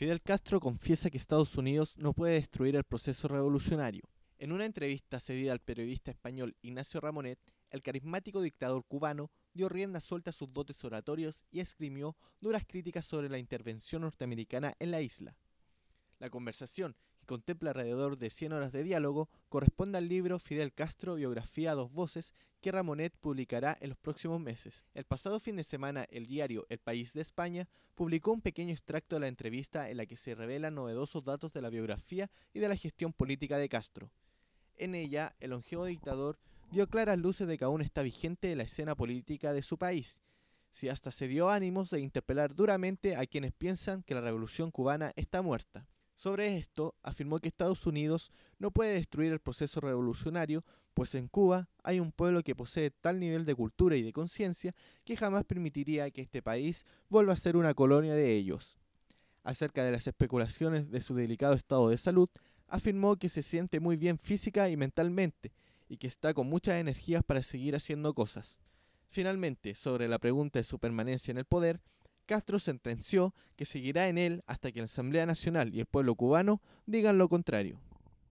Fidel Castro confiesa que Estados Unidos no puede destruir el proceso revolucionario. En una entrevista cedida al periodista español Ignacio Ramonet, el carismático dictador cubano dio rienda suelta a sus dotes oratorios y esgrimió duras críticas sobre la intervención norteamericana en la isla. La conversación, que contempla alrededor de 100 horas de diálogo, corresponde al libro Fidel Castro, biografía a dos voces, que Ramonet publicará en los próximos meses. El pasado fin de semana, el diario El País de España publicó un pequeño extracto de la entrevista en la que se revelan novedosos datos de la biografía y de la gestión política de Castro. En ella, el longevo dictador dio claras luces de que aún está vigente la escena política de su país, si hasta se dio ánimos de interpelar duramente a quienes piensan que la revolución cubana está muerta. Sobre esto, afirmó que Estados Unidos no puede destruir el proceso revolucionario, pues en Cuba hay un pueblo que posee tal nivel de cultura y de conciencia que jamás permitiría que este país vuelva a ser una colonia de ellos. Acerca de las especulaciones de su delicado estado de salud, afirmó que se siente muy bien física y mentalmente, y que está con muchas energías para seguir haciendo cosas. Finalmente, sobre la pregunta de su permanencia en el poder, Castro sentenció que seguirá en él hasta que la Asamblea Nacional y el pueblo cubano digan lo contrario.